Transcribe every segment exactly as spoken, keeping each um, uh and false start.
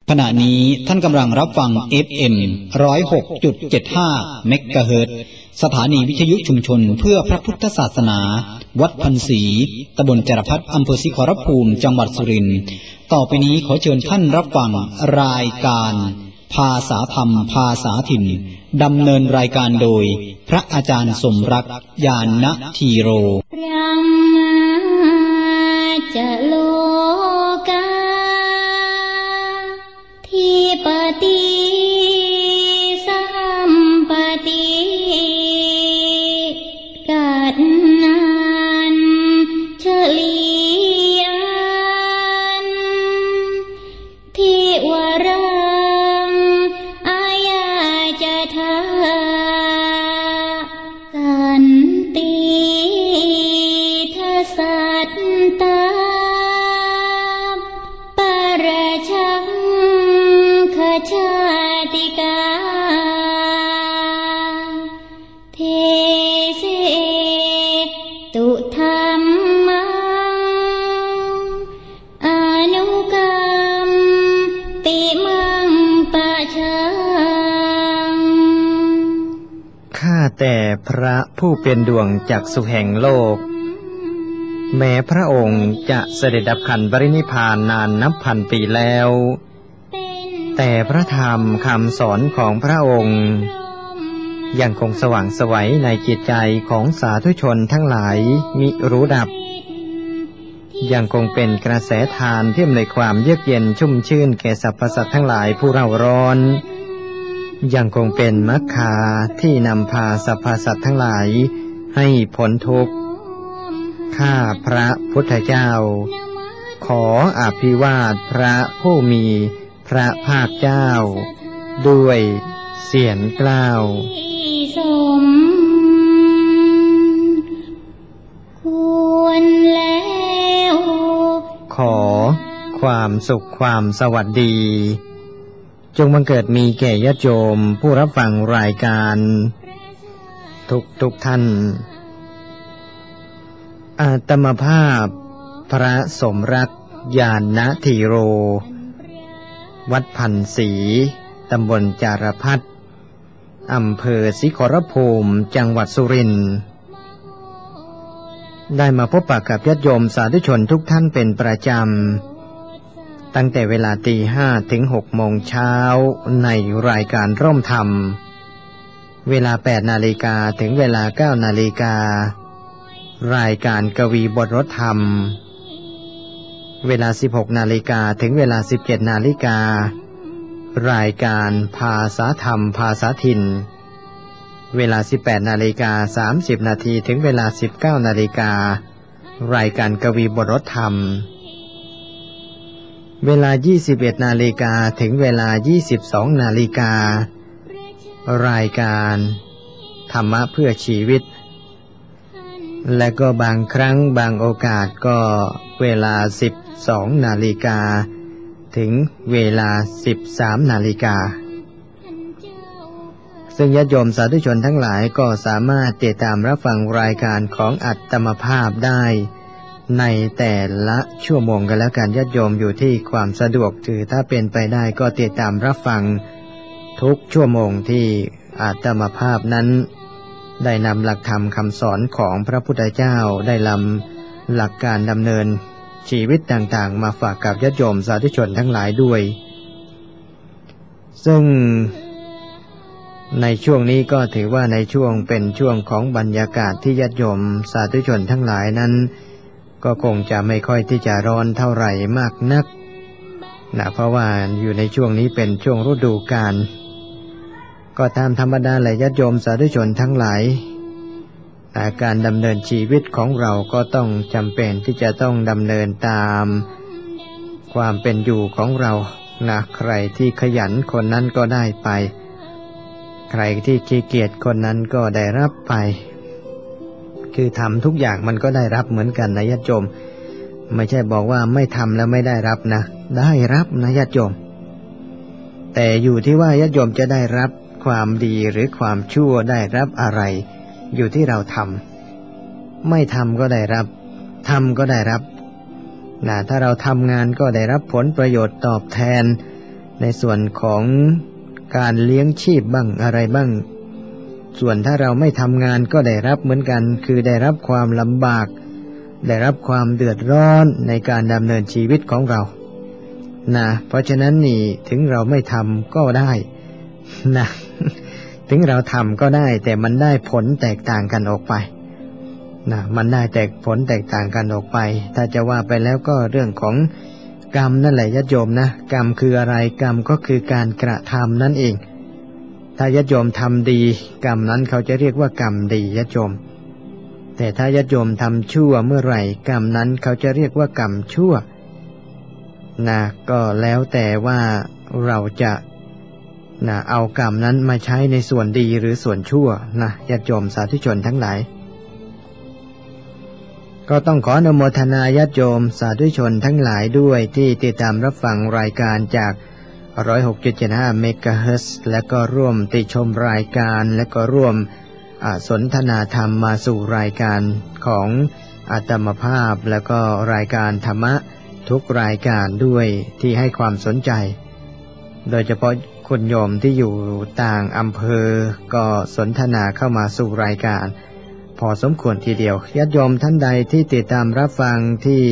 ขณะนี้ท่านกำลังรับฟัง เอฟ เอ็ม หนึ่งศูนย์หกจุดเจ็ดห้า เมกะเฮิรตซ์ สถานีวิทยุชุมชนเพื่อพระพุทธศาสนาวัดพันศรีตำบลจรพัฒน์อำเภอศรีขอรภูมิจังหวัดสุรินทร์ต่อไปนี้ขอเชิญท่านรับฟังรายการภาษาธรรมภาษาถิ่นดำเนินรายการโดยพระอาจารย์สมรักญาณธีโรรังจะโลกาทิปติสัมปติกัดนันเฉลียนทิวรังอายาจะทาสันติทัสสัตตาปราชังขชาติกาเทเสตุธรรมังอนุกรรมปิมังปะชังข้าแต่พระผู้เป็นดวงจักษุแห่งโลกแม้พระองค์จะเสด็จดับขันปรินิพพานนานนับพันปีแล้วแต่พระธรรมคำสอนของพระองค์ยังคงสว่างไสวในจิตใจของสาธุชนทั้งหลายมิรู้ดับยังคงเป็นกระแสทานที่อำนวยความเยือกเย็นชุ่มชื่นแก่สรรพสัตว์ทั้งหลายผู้เร่าร้อนยังคงเป็นมรรคาที่นำพาสรรพสัตว์ทั้งหลายให้พ้นทุกข์ข้าพระพุทธเจ้าขออภิวาทพระผู้มีพระภาคเจ้าด้วยเสียงกล้าวควรแล้วขอความสุขความสวัสดีจงบังเกิดมีแก่ญาติโยมผู้รับฟังรายการทุกทุกท่านอาตมาภาพพระสมรักญาณธีโรวัดพันศรีตำบลจารพัฒน์อำเภอศรีขอรภูมิจังหวัดสุรินทร์ได้มาพบปะกับญาติโยมสาธุชนทุกท่านเป็นประจำตั้งแต่เวลาตีห้าถึงหกโมงเช้าในรายการร่มธรรมเวลาแปดนาฬิกาถึงเวลาเก้านาฬิการายการกวีบทรถธรรมเวลาสิบหกนาฬิกาถึงเวลาสิบเจ็ดนาฬิการายการภาษาธรรมภาษาถิ่นเวลาสิบแปดนาฬิกาสามสิบนาทีถึงเวลาสิบเก้านาฬิการายการกวีบทรถธรรมเวลายี่สิบเอ็ดนาฬิกาถึงเวลายี่สิบสองนาฬิการายการธรรมะเพื่อชีวิตและก็บางครั้งบางโอกาสก็เวลาสิบสองนาฬิกาถึงเวลาสิบสามนาฬิกาซึ่งญาติโยมสาธุชนทั้งหลายก็สามารถติดตามรับฟังรายการของอัตมภาพได้ในแต่ละชั่วโมงกันแล้วกันญาติโยมอยู่ที่ความสะดวกถือถ้าเป็นไปได้ก็ติดตามรับฟังทุกชั่วโมงที่อัตมภาพนั้นได้นำหลักธรรมคำสอนของพระพุทธเจ้าได้นำหลักการดำเนินชีวิตต่างๆมาฝากกับญาติโยมสาธุชนทั้งหลายด้วยซึ่งในช่วงนี้ก็ถือว่าในช่วงเป็นช่วงของบรรยากาศที่ญาติโยมสาธุชนทั้งหลายนั้นก็คงจะไม่ค่อยที่จะร้อนเท่าไหร่มากนักนะเพราะว่าอยู่ในช่วงนี้เป็นช่วงฤดูกาลก็ตามธรรมดาแหละญาติโยมสาธุชนทั้งหลายแต่การดำเนินชีวิตของเราก็ต้องจำเป็นที่จะต้องดำเนินตามความเป็นอยู่ของเรานะใครที่ขยันคนนั้นก็ได้ไปใครที่ขี้เกียจคนนั้นก็ได้รับไปคือทำทุกอย่างมันก็ได้รับเหมือนกันนะญาติโยมไม่ใช่บอกว่าไม่ทำแล้วไม่ได้รับนะได้รับนะญาติโยมแต่อยู่ที่ว่าญาติโยมจะได้รับความดีหรือความชั่วได้รับอะไรอยู่ที่เราทำไม่ทำก็ได้รับทำก็ได้รับนะถ้าเราทำงานก็ได้รับผลประโยชน์ตอบแทนในส่วนของการเลี้ยงชีพบ้างอะไรบ้างส่วนถ้าเราไม่ทำงานก็ได้รับเหมือนกันคือได้รับความลำบากได้รับความเดือดร้อนในการดำเนินชีวิตของเรานะเพราะฉะนั้นนี่ถึงเราไม่ทำก็ได้นะถึงเราทำก็ได้แต่มันได้ผลแตกต่างกันออกไปนะมันได้แตกผลแตกต่างกันออกไปถ้าจะว่าไปแล้วก็เรื่องของกรรมนั่นแหละญาติโยมนะกรรมคืออะไรกรรมก็คือการกระทำนั่นเองถ้าญาติโยมทำดีกรรมนั้นเขาจะเรียกว่ากรรมดีญาติโยมแต่ถ้าญาติโยมทำชั่วเมื่อไหร่กรรมนั้นเขาจะเรียกว่ากรรมชั่วนะก็แล้วแต่ว่าเราจะนะเอากรรมนั้นมาใช้ในส่วนดีหรือส่วนชั่วนะญาติโยมสาธุชนทั้งหลายก็ต้องขออนุโมทนาญาติโยมสาธุชนทั้งหลายด้วยที่ติดตามรับฟังรายการจาก หนึ่งร้อยหกจุดเจ็ดห้า เมกะเฮิรตซ์และก็ร่วมติชมรายการและก็ร่วมสนทนาธรรมมาสู่รายการของอาตมภาพและก็รายการธรรมะทุกรายการด้วยที่ให้ความสนใจโดยเฉพาะคุณโยมที่อยู่ต่างอำเภอก็สนทนาเข้ามาสู่รายการพอสมควรทีเดียวญาติโยมท่านใดที่ติดตามรับฟังที่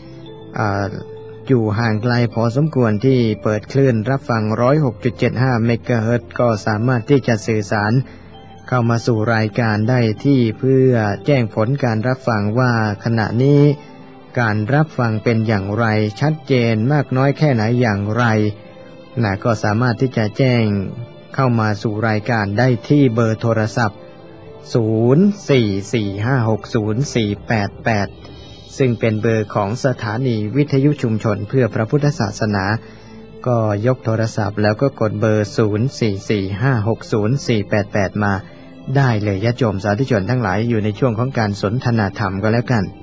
อยู่ห่างไกลพอสมควรที่เปิดคลื่นรับฟัง หนึ่งร้อยหกจุดเจ็ดห้า เมกะเฮิรตซ์ก็สามารถที่จะสื่อสารเข้ามาสู่รายการได้ที่เพื่อแจ้งผลการรับฟังว่าขณะนี้การรับฟังเป็นอย่างไรชัดเจนมากน้อยแค่ไหนอย่างไรนะก็สามารถที่จะแจ้งเข้ามาสู่รายการได้ที่เบอร์โทรศัพท์ศูนย์ สี่ สี่ ห้า หก ศูนย์ สี่ แปด แปดซึ่งเป็นเบอร์ของสถานีวิทยุชุมชนเพื่อพระพุทธศาสนาก็ยกโทรศัพท์แล้วก็กดเบอร์ศูนย์ สี่ สี่ ห้า หก ศูนย์ สี่ แปด แปดมาได้เลยญาติโยมสาธุชนทั้งหลายอยู่ในช่วงของการสนทนาธรรมก็แล้วกัน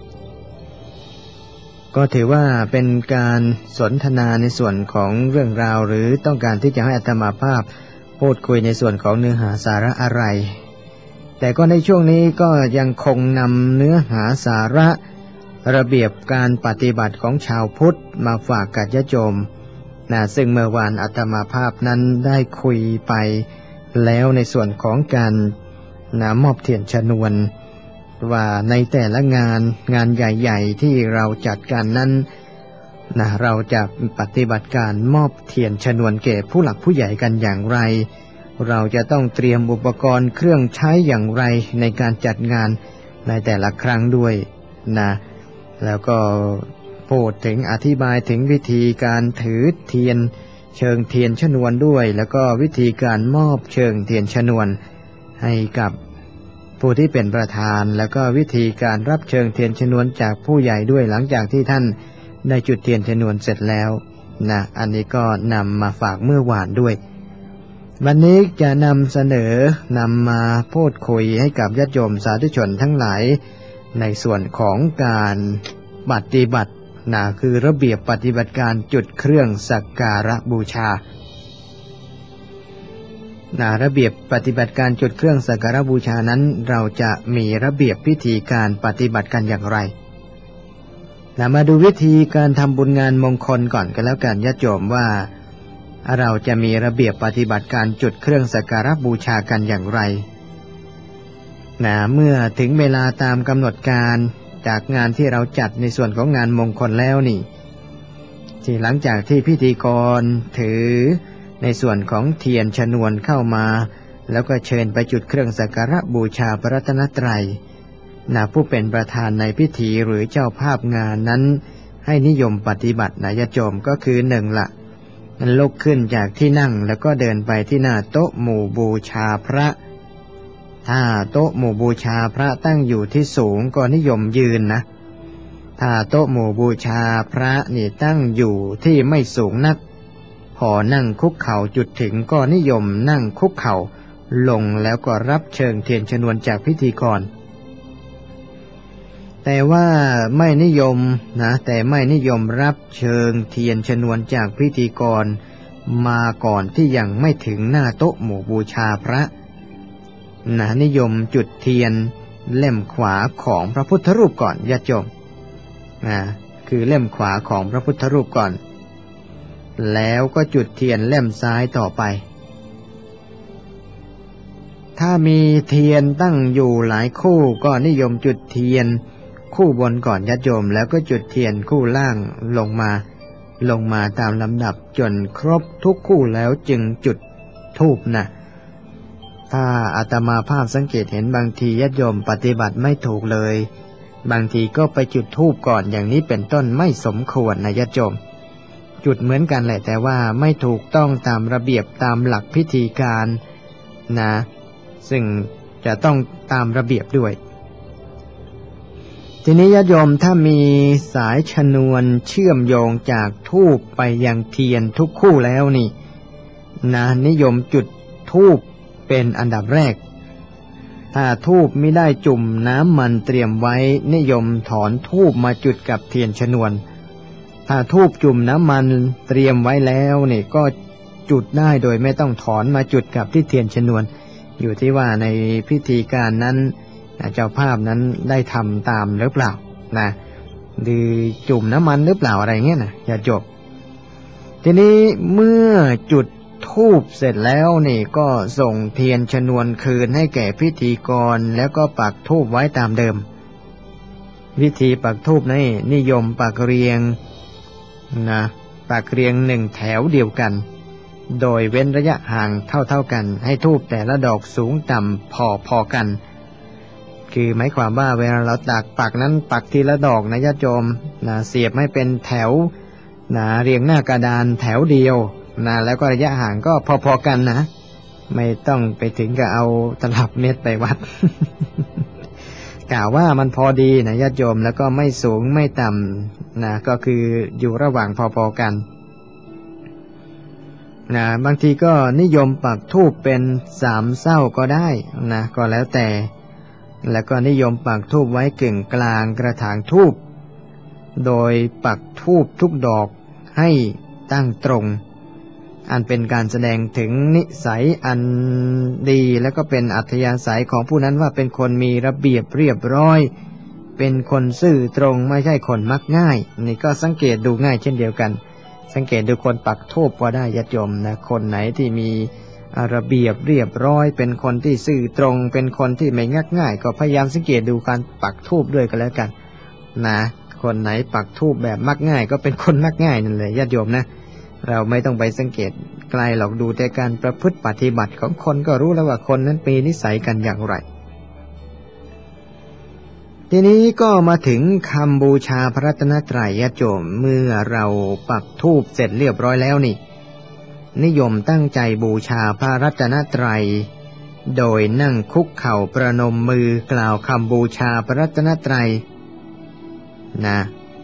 ก็ถือว่าเป็นการสนทนาในส่วนของเรื่องราวหรือต้องการที่จะให้อาตมาภาพพูดคุยในส่วนของเนื้อหาสาระอะไรแต่ก็ในช่วงนี้ก็ยังคงนำเนื้อหาสาระระเบียบการปฏิบัติของชาวพุทธมาฝากกับญาติโยมนะซึ่งเมื่อวานอาตมาภาพนั้นได้คุยไปแล้วในส่วนของการนะมอบเทียนชนวนว่าในแต่ละงานงานใหญ่ๆที่เราจัดกันนั้นนะเราจะปฏิบัติการมอบเทียนชนวนแก่ผู้หลักผู้ใหญ่กันอย่างไรเราจะต้องเตรียมอุปกรณ์เครื่องใช้อย่างไรในการจัดงานในแต่ละครั้งด้วยนะแล้วก็พูดถึงอธิบายถึงวิธีการถือเทียนเชิงเทียนชนวนด้วยแล้วก็วิธีการมอบเชิงเทียนชนวนให้กับผู้ที่เป็นประธานแล้วก็วิธีการรับเชิงเทียนชนวนจากผู้ใหญ่ด้วยหลังจากที่ท่านได้จุดเทียนชนวนเสร็จแล้วนะอันนี้ก็นำมาฝากเมื่อวานด้วยวันนี้จะนำเสนอนำมาพูดคุยให้กับญาติโยมสาธุชนทั้งหลายในส่วนของการปฏิบัตินะคือระเบียบปฏิบัติการจุดเครื่องสักการะบูชานะระเบียบปฏิบัติการจุดเครื่องสักการะบูชานั้นเราจะมีระเบียบพิธีการปฏิบัติกันอย่างไรนะมาดูวิธีการทำบุญงานมงคลก่อนกันแล้วกันญาติโยมว่าเราจะมีระเบียบปฏิบัติการจุดเครื่องสักการะบูชากันอย่างไรนะเมื่อถึงเวลาตามกำหนดการจากงานที่เราจัดในส่วนของงานมงคลแล้วนี่ที่หลังจากที่พิธีกรถือในส่วนของเทียนชนวนเข้ามาแล้วก็เชิญไปจุดเครื่องสักการะบูชาพระรัตนตรัยนะผู้เป็นประธานในพิธีหรือเจ้าภาพงานนั้นให้นิยมปฏิบัตินะญาติโยมก็คือหนึ่งละลุกขึ้นจากที่นั่งแล้วก็เดินไปที่หน้าโต๊ะหมู่บูชาพระถ้าโต๊ะหมู่บูชาพระตั้งอยู่ที่สูงก็นิยมยืนนะถ้าโต๊ะหมู่บูชาพระนี่ตั้งอยู่ที่ไม่สูงนักพอนั่งคุกเข่าจุดถึงก็นิยมนั่งคุกเข่าลงแล้วก็รับเชิงเทียนชนวนจากพิธีกรแต่ว่าไม่นิยมนะแต่ไม่นิยมรับเชิงเทียนชนวนจากพิธีกรมาก่อนที่ยังไม่ถึงหน้าโต๊ะหมู่บูชาพระนะนิยมจุดเทียนเล่มขวาของพระพุทธรูปก่อนญาติโยมนะคือเล่มขวาของพระพุทธรูปก่อนแล้วก็จุดเทียนเล่มซ้ายต่อไปถ้ามีเทียนตั้งอยู่หลายคู่ก็นิยมจุดเทียนคู่บนก่อนญาติโยมแล้วก็จุดเทียนคู่ล่างลงมาลงมาตามลำดับจนครบทุกคู่แล้วจึงจุดธูปนะถ้าอาตมาภาพสังเกตเห็นบางทีญาติโยมปฏิบัติไม่ถูกเลยบางทีก็ไปจุดธูปก่อนอย่างนี้เป็นต้นไม่สมควรนะญาติโยมจุดเหมือนกันแหละแต่ว่าไม่ถูกต้องตามระเบียบตามหลักพิธีการนะซึ่งจะต้องตามระเบียบด้วยทีนี้ญาติโยมถ้ามีสายชนวนเชื่อมโยงจากธูปไปยังเทียนทุกคู่แล้วนี่นะนิยมจุดธูปเป็นอันดับแรกถ้าธูปไม่ได้จุ่มน้ำมันเตรียมไว้นิยมถอนธูปมาจุดกับเทียนชนวนถ้าธูปจุ่มน้ำมันเตรียมไว้แล้วนี่ก็จุดได้โดยไม่ต้องถอนมาจุดกับที่เทียนชนวนอยู่ที่ว่าในพิธีการนั้นเจ้าภาพนั้นได้ทำตามหรือเปล่านะหรือจุ่มน้ำมันหรือเปล่าอะไรเงี้ยนะอย่าจบทีนี้เมื่อจุดธูปเสร็จแล้วนี่ก็ส่งเทียนชนวนคืนให้แก่พิธีกรแล้วก็ปักธูปไว้ตามเดิมวิธีปักธูปนี่นิยมปักเรียงนะปักเรียงหนึ่งแถวเดียวกันโดยเว้นระยะห่างเท่าๆกันให้ธูปแต่ละดอกสูงต่ำพอๆกันคือหมายความว่าเวลาเราตักปักนั้นปักทีละดอกนะญาติโยมนะเสียบให้เป็นแถวนะเรียงหน้ากระดานแถวเดียวนะแล้วก็ระยะห่างก็พอๆกันนะไม่ต้องไปถึงกับเอาตลับเม็ดไปวัด กล่าวว่ามันพอดีนะญาติโยมแล้วก็ไม่สูงไม่ต่ำนะก็คืออยู่ระหว่างพอๆกันนะบางทีก็นิยมปักธูปเป็นสามเศร้าก็ได้นะก็แล้วแต่แล้วก็นิยมปักธูปไว้กึ่งกลางกระถางธูปโดยปักธูปทุกดอกให้ตั้งตรงอันเป็นการแสดงถึงนิสัยอันดีและก็เป็นอัธยาศัยของผู้นั้นว่าเป็นคนมีระเบียบเรียบร้อยเป็นคนซื่อตรงไม่ใช่คนมักง่ายนี่ก็สังเกตดูง่ายเช่นเดียวกันสังเกตดูคนปักธูปก็ได้ญาติโยมนะคนไหนที่มีระเบียบเรียบร้อยเป็นคนที่ซื่อตรงเป็นคนที่ไม่งักง่ายก็พยายามสังเกตดูการปักธูปด้วยกันแล้วกันนะคนไหนปักธูปแบบมักง่ายก็เป็นคนมักง่ายนั่นแหละญาติโยมนะเราไม่ต้องไปสังเกตไกลหรอกดูแต่การประพฤติปฏิบัติของคนก็รู้แล้วว่าคนนั้นมีนิสัยกันอย่างไรทีนี้ก็มาถึงคำบูชาพระรัตนตรัยญาติโยมเมื่อเราปักธูปเสร็จเรียบร้อยแล้วนี่นิยมตั้งใจบูชาพระรัตนตรัยโดยนั่งคุกเข่าประนมมือกล่าวคำบูชาพระรัตนตรัยนะ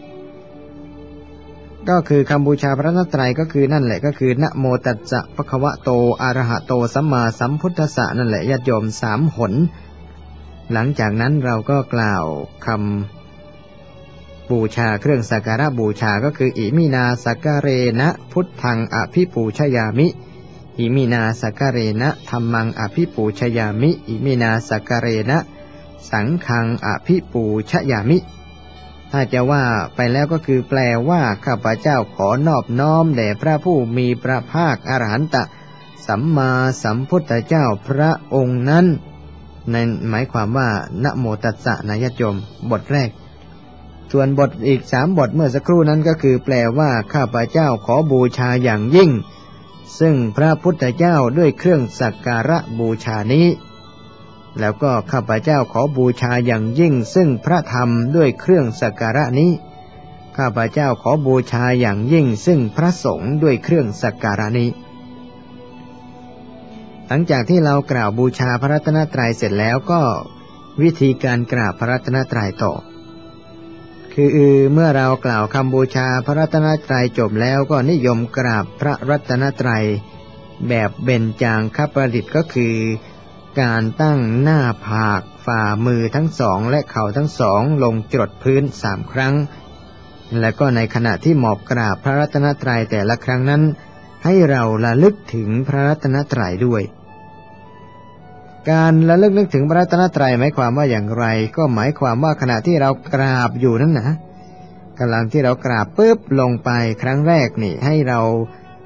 ก็คือคำบูชาพระรัตนตรัยก็คือนั่นแหละก็คือนะโมตัสสะภะคะวะโตอะระหะโตสัมมาสัมพุทธัสสะนั่นแหละญาติโยมสามหนหลังจากนั้นเราก็กล่าวคำบูชาเครื่องสักการะบูชาก็คืออิมินาสักการะนะพุทธังอภิปูชยามิอิมินาสักการะนะธัมมังอภิปูชยามิอิมินาสักการะนะสังฆังอภิปูชยามิถ้าจะว่าไปแล้วก็คือแปลว่าข้าพเจ้าขอนอบน้อมแด่พระผู้มีพระภาคอรหันตสัมมาสัมพุทธเจ้าพระองค์นั้นนั่นหมายความว่านะโมตัสสะนะญาติโยมบทแรกส่วนบทอีกสามบทเมื่อสักครู่นั้นก็คือแปลว่าข้าพเจ้าขอบูชาอย่างยิ่งซึ่งพระพุทธเจ้าด้วยเครื่องสักการะบูชานี้แล้วก็ข้าพเจ้าขอบูชาอย่างยิ่งซึ่งพระธรรมด้วยเครื่องสักการะนี้ข้าพเจ้าขอบูชาอย่างยิ่งซึ่งพระสงฆ์ด้วยเครื่องสักการะนี้หลังจากที่เรากล่าวบูชาพระรัตนตรัยเสร็จแล้วก็วิธีการกราบพระรัตนตรัยต่อคือเมื่อเรากล่าวคำบูชาพระรัตนตรัยจบแล้วก็นิยมกราบพระรัตนตรัยแบบเบญจางคประดิษฐ์ก็คือการตั้งหน้าผากฝ่ามือทั้งสองและเข่าทั้งสองลงจรดพื้นสามครั้งและก็ในขณะที่หมอบกราบพระรัตนตรัยแต่ละครั้งนั้นให้เราระลึกถึงพระรัตนตรัยด้วยการระลึกนึกถึงพระรัตนตรัยหมายความว่าอย่างไรก็หมายความว่าขณะที่เรากราบอยู่นั้นนะกำลังที่เรากราบปุ๊บลงไปครั้งแรกนี่ให้เรา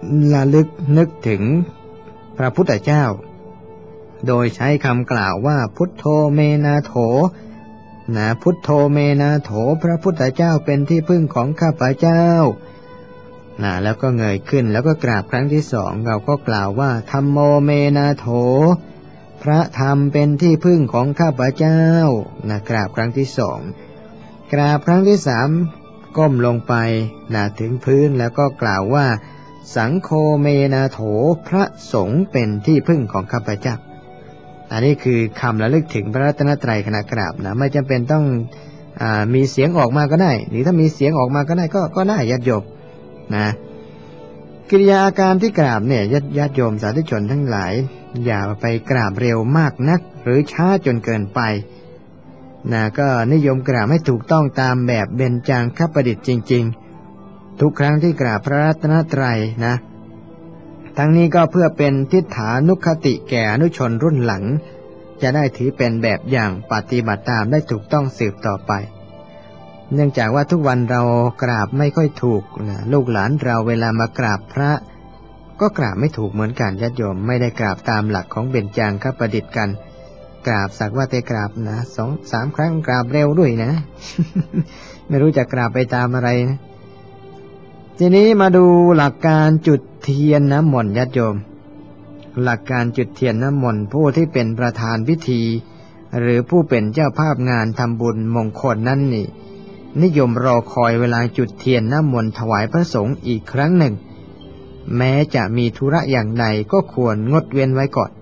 ระลึกนึกถึงพระพุทธเจ้าโดยใช้คำกล่าวว่าพุทโธเมนาโถนะพุทโธเมนาโถพระพุทธเจ้าเป็นที่พึ่งของข้าพเจ้านะแล้วก็เงยขึ้นแล้วก็กราบครั้งที่สองเราก็กล่าวว่าธัมโมเมนาโถพระธรรมเป็นที่พึ่งของข้าพเจ้านะกราบครั้งที่สองกราบครั้งที่สามก้มลงไปนะถึงพื้นแล้วก็กล่าวว่าสังโฆเมนาโถพระสงฆ์เป็นที่พึ่งของข้าพเจ้าอันนี้คือคำระลึกถึงพระรัตนตรัยขณะกราบนะไม่จำเป็นต้องอ่ามีเสียงออกมาก็ได้หรือถ้ามีเสียงออกมาก็ได้ก็ก็ได้ญาติโยมนะกิริยาอาการที่กราบเนี่ยญาติญาติโยมสาธุชนทั้งหลายอย่าไปกราบเร็วมากนักหรือช้าจนเกินไปนะก็นิยมกราบให้ถูกต้องตามแบบเบญจางคประดิษฐ์จริงๆทุกครั้งที่กราบพระรัตนตรัยนะทั้งนี้ก็เพื่อเป็นทิฏฐานุคติแก่อนุชนรุ่นหลังจะได้ถือเป็นแบบอย่างปฏิบัติตามได้ถูกต้องสืบต่อไปเนื่องจากว่าทุกวันเรากราบไม่ค่อยถูกนะลูกหลานเราเวลามากราบพระก็กราบไม่ถูกเหมือนกันญาติโยมไม่ได้กราบตามหลักของเบญจางคประดิษฐ์กันกราบสักว่าแต่กราบนะสองสามครั้งกราบเร็วด้วยนะ ไม่รู้จะกราบไปตามอะไรนะทีนี้มาดูหลักการจุดเทียนน้ำมนต์ญาติโยมหลักการจุดเทียนน้ำมนต์ผู้ที่เป็นประธานพิธีหรือผู้เป็นเจ้าภาพงานทำบุญมงคลนั้นนี่นิยมรอคอยเวลาจุดเทียนน้ำมนต์ถวายพระสงฆ์อีกครั้งหนึ่งแม้จะมีธุระอย่างใดก็ควรงดเว้นไว้ก่อน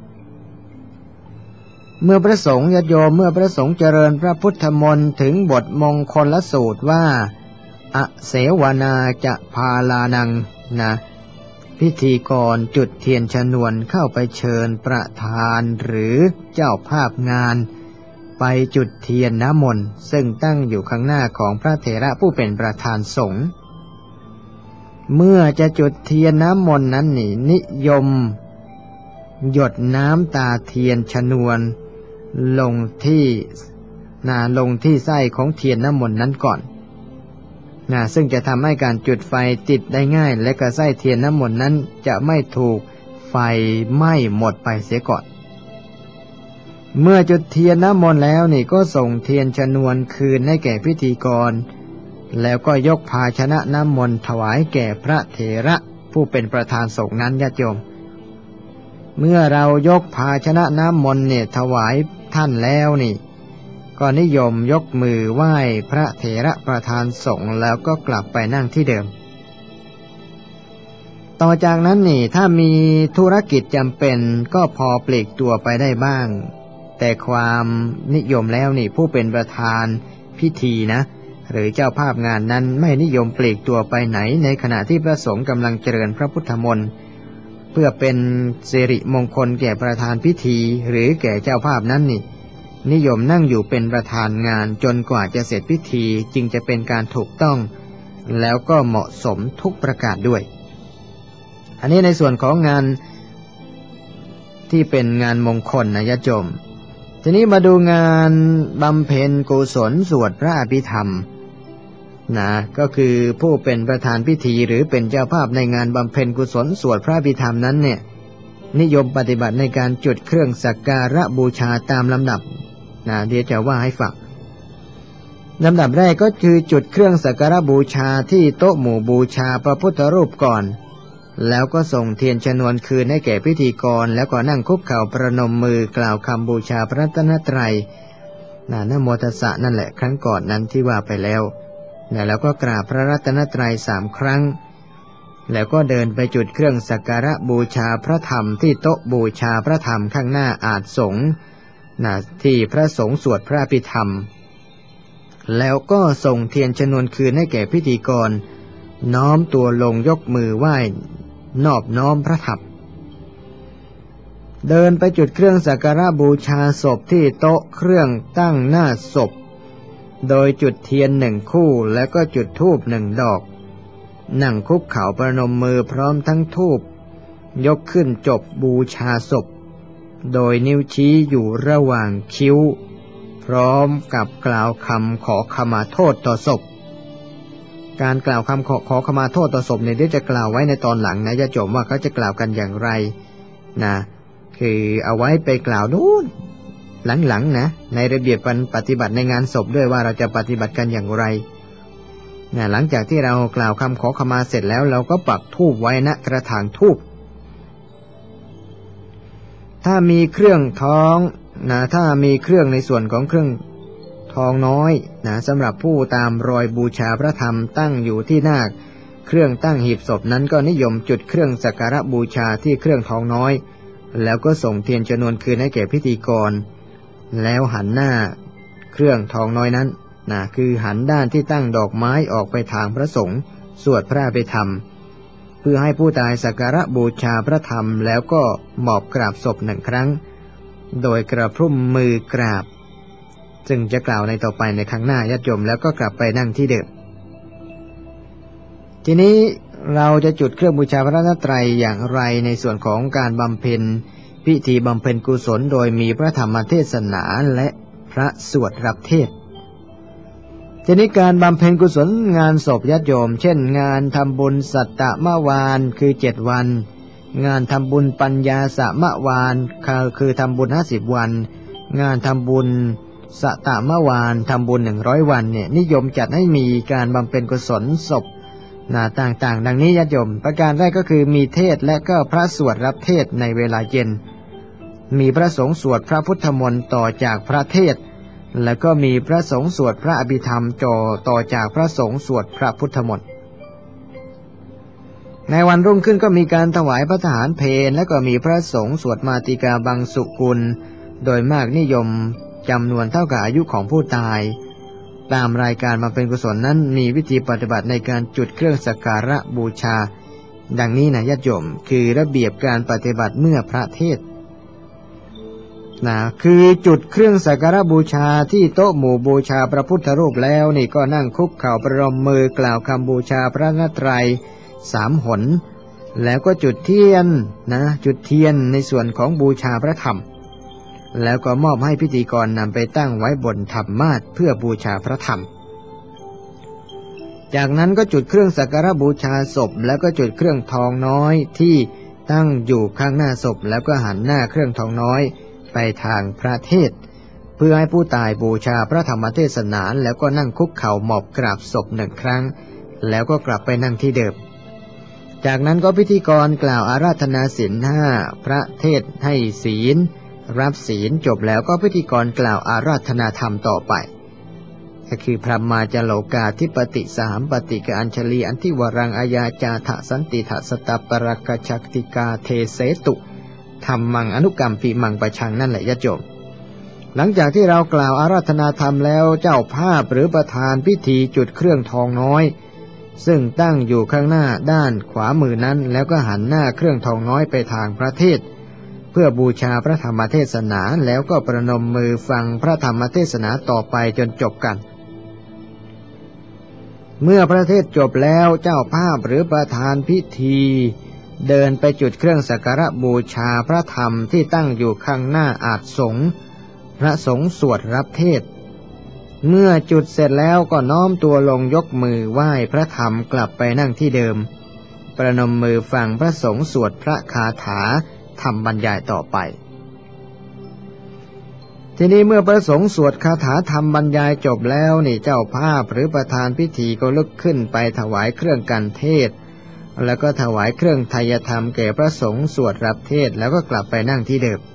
เมื่อพระสงฆ์ญาติโยมเมื่อพระสงฆ์เจริญพระพุทธมนต์ถึงบทมงคลสูตรว่าอเสวนาจะพาลานังนะพิธีกรจุดเทียนชนวนเข้าไปเชิญประธานหรือเจ้าภาพงานไปจุดเทียนน้ำมนต์ซึ่งตั้งอยู่ข้างหน้าของพระเถระผู้เป็นประธานสงฆ์เมื่อจะจุดเทียนน้ำมนต์นั้นนี่นิยมหยดน้ำตาเทียนชนวนลงที่นาลงที่ไส้ของเทียนน้ำมนต์นั้นก่อนนะซึ่งจะทำให้การจุดไฟติดได้ง่ายและกระไส้เทียนน้ำมนต์นั้นจะไม่ถูกไฟไหม้หมดไปเสียก่อนเมื่อจุดเทียนน้ำมนต์แล้วนี่ก็ส่งเทียนชนวนคืนให้แก่พิธีกรแล้วก็ยกภาชนะน้ำมนต์ถวายแก่พระเถระผู้เป็นประธานสงฆ์นั้นญาติโยมเมื่อเรายกภาชนะน้ำมนต์เนี่ยถวายท่านแล้วนี่ก็นิยมยกมือไหว้พระเถระประธานสงฆ์แล้วก็กลับไปนั่งที่เดิมต่อจากนั้นนี่ถ้ามีธุรกิจจำเป็นก็พอปลีกตัวไปได้บ้างแต่ความนิยมแล้วนี่ผู้เป็นประธานพิธีนะหรือเจ้าภาพงานนั้นไม่นิยมปลีกตัวไปไหนในขณะที่พระสงฆ์กำลังเจริญพระพุทธมนต์เพื่อเป็นสิริมงคลแก่ประธานพิธีหรือแก่เจ้าภาพนั้นนี่นิยมนั่งอยู่เป็นประธานงานจนกว่าจะเสร็จพิธีจึงจะเป็นการถูกต้องแล้วก็เหมาะสมทุกประการด้วยอันนี้ในส่วนของงานที่เป็นงานมงคลนะญาติโยมทีนี้มาดูงานบำเพ็ญกุศลสวดพระอภิธรรมนะก็คือผู้เป็นประธานพิธีหรือเป็นเจ้าภาพในงานบำเพ็ญกุศลสวดพระอภิธรรมนั้นเนี่ยนิยมปฏิบัติในการจุดเครื่องสักการะบูชาตามลำดับนะเดี๋ยวจะว่าให้ฟังลำดับแรกก็คือจุดเครื่องสักการะบูชาที่โต๊ะหมู่บูชาพระพุทธรูปก่อนแล้วก็ส่งเทียนชนวนคืนให้แก่พิธีกรแล้วก็นั่งคุกเข่าประนมมือกล่าวคำบูชาพระรัตนตรัยนะนะโมตัสสะนั่นแหละครั้งก่อนนั้นที่ว่าไปแล้วนะแล้วก็กราบพระรัตนตรัยสามครั้งแล้วก็เดินไปจุดเครื่องสักการะบูชาพระธรรมที่โต๊ะบูชาพระธรรมข้างหน้าอาสงฆ์นะที่พระสงฆ์สวดพระอภิธรรมแล้วก็ส่งเทียนชนวนคืนให้แก่พิธีกรน้อมตัวลงยกมือไหว้นอบน้อมพระธรรมเดินไปจุดเครื่องสักการะบูชาศพที่โต๊ะเครื่องตั้งหน้าศพโดยจุดเทียนหนึ่งคู่แล้วก็จุดธูปหนึ่งดอกนั่งคุกเข่าประนมมือพร้อมทั้งธูปยกขึ้นจบบูชาศพโดยนิ้วชี้อยู่ระหว่างคิ้วพร้อมกับกล่าวคำขอขมาโทษต่อศพการกล่าวคำขอขอขมาโทษต่อศพเนี่ยเดี๋ยวจะกล่าวไว้ในตอนหลังนะญาติโยมว่าเขาจะกล่าวกันอย่างไรนะคือเอาไว้ไปกล่าวนู่นหลังๆนะในระเบียบปฏิบัติในงานศพด้วยว่าเราจะปฏิบัติกันอย่างไรนะหลังจากที่เรากล่าวคำขอขมาเสร็จแล้วเราก็ปักธูปไว้ณกระถางธูปถ้ามีเครื่องท้องนะถ้ามีเครื่องในส่วนของเครื่องทองน้อยนะสำหรับผู้ตามรอยบูชาพระธรรมตั้งอยู่ที่หน้าเครื่องตั้งหีบศพนั้นก็นิยมจุดเครื่องสักการะบูชาที่เครื่องทองน้อยแล้วก็ส่งเทียนชนวนคืนให้แก่พิธีกรแล้วหันหน้าเครื่องทองน้อยนั้นนะคือหันด้านที่ตั้งดอกไม้ออกไปทางพระสงฆ์สวดพระอภิธรรมเพื่อให้ผู้ตายสักการะบูชาพระธรรมแล้วก็หมอบกราบศพหนึ่งครั้งโดยกระพรุ่มมือกราบจึงจะกล่าวในต่อไปในครั้งหน้าญาติโยมแล้วก็กลับไปนั่งที่เดิมทีนี้เราจะจุดเครื่องบูชาพระรัตนตรัยอย่างไรในส่วนของการบำเพ็ญพิธีบำเพ็ญกุศลโดยมีพระธรรมเทศนาและพระสวดรับเทศทีนี้การบำเพ็ญกุศลงานศพญาติโยมเช่นงานทำบุญสัตตมวานคือเจ็ดวันงานทำบุญปัญญาสมวานคือทำบุญห้าสิบวันงานทำบุญสตมวานทำบุญหนึ่งร้อยวันเนี่ยนิยมจัดให้มีการบำเพ็ญกุศลศพนาต่างๆดังนี้ญาติโยมประการแรกก็คือมีเทศและก็พระสวดรับเทศในเวลาเย็นมีพระสงฆ์สวดพระพุทธมนต์ต่อจากพระเทศแล้วก็มีพระสงฆ์สวดพระอภิธรรมจ่อต่อจากพระสงฆ์สวดพระพุทธมนต์ในวันรุ่งขึ้นก็มีการถวายพระทหารเพลและก็มีพระสงฆ์สวดมาติกาบังสุกุลโดยมากนิยมจำนวนเท่ากับอายุของผู้ตายตามรายการมาเป็นกุศลนั้นมีวิธีปฏิบัติในการจุดเครื่องสักการะบูชาดังนี้นะญาติโยมคือระเบียบการปฏิบัติเมื่อพระเทศนะคือจุดเครื่องสักการะบูชาที่โต๊ะหมู่บูชาพระพุทธรูปแล้วนี่ก็นั่งคุกเข่าประนมมือกล่าวคำบูชาพระรัตนตรัยสามหนแล้วก็จุดเทียนนะจุดเทียนในส่วนของบูชาพระธรรมแล้วก็มอบให้พิธีกรนำไปตั้งไว้บนธรรมาสน์เพื่อบูชาพระธรรมจากนั้นก็จุดเครื่องสักการะบูชาศพแล้วก็จุดเครื่องทองน้อยที่ตั้งอยู่ข้างหน้าศพแล้วก็หันหน้าเครื่องทองน้อยไปทางพระเทศเพื่อให้ผู้ตายบูชาพระธรรมเทศนาแล้วก็นั่งคุกเข่าหมอบกราบศพหนึ่งครั้งแล้วก็กลับไปนั่งที่เดิมจากนั้นก็พิธีกรกล่าวอาราธนาศีลห้าพระเทศให้ศีลรับศีลจบแล้วก็พิธีกรกล่าวอาราธนาธรรมต่อไปก็คือพระมาจโลกาธิปติสามปฏิกอัญชลีอันทิวรังอาญาจาทะสันติทะสตปรกชักติกาเทเสตุธรรมังอนุกรรมปีมังประชังนั่นแหละญาติโยมหลังจากที่เรากล่าวอาราธนาธรรมแล้วเจ้าภาพหรือประธานพิธีจุดเครื่องทองน้อยซึ่งตั้งอยู่ข้างหน้าด้านขวามือนั้นแล้วก็หันหน้าเครื่องทองน้อยไปทางพระเทศเพื่อบูชาพระธรรมเทศนาแล้วก็ประนมมือฟังพระธรรมเทศนาต่อไปจนจบกันเมื่อพระเทศจบแล้วเจ้าภาพหรือประธานพิธีเดินไปจุดเครื่องสักการะบูชาพระธรรมที่ตั้งอยู่ข้างหน้าอาสงฆ์พระสงฆ์สวดรับเทศเมื่อจุดเสร็จแล้วก็น้อมตัวลงยกมือไหว้พระธรรมกลับไปนั่งที่เดิมประนมมือฟังพระสงฆ์สวดพระคาถาธรรมบรรยายต่อไปทีนี้เมื่อพระสงฆ์สวดคาถาธรรมบรรยายจบแล้วนี่เจ้าภาพหรือประธานพิธีก็ลุกขึ้นไปถวายเครื่องกันเทศแล้วก็ถวายเครื่องไทยธรรมแก่พระสงฆ์สวดรับเทศแล้วก็กลับไปนั่งที่เดิม